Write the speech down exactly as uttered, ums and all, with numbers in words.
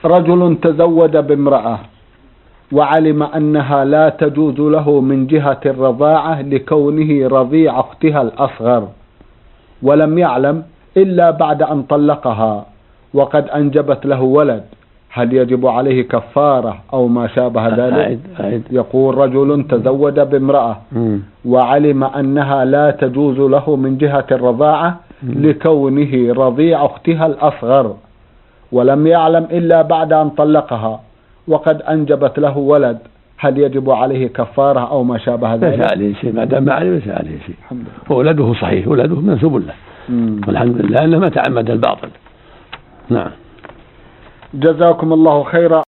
رجل تزوج بامرأة وعلم أنها لا تجوز له من جهة الرضاعة لكونه رضيع أختها الأصغر، ولم يعلم إلا بعد أن طلقها وقد أنجبت له ولد، هل يجب عليه كفارة أو ما شابه ذلك؟ يقول رجل تزوج بامرأة وعلم أنها لا تجوز له من جهة الرضاعة لكونه رضيع أختها الأصغر، ولم يعلم إلا بعد أن طلقها وقد أنجبت له ولد، هل يجب عليه كفارة أو ما شابه ذلك؟ ليس عليه شيء، ما دام ما عليه ليس عليه شيء، وولده صحيح، ولده منسوب له والحمد لله أنه ما تعمد الباطل. نعم. جزاكم الله خيرا.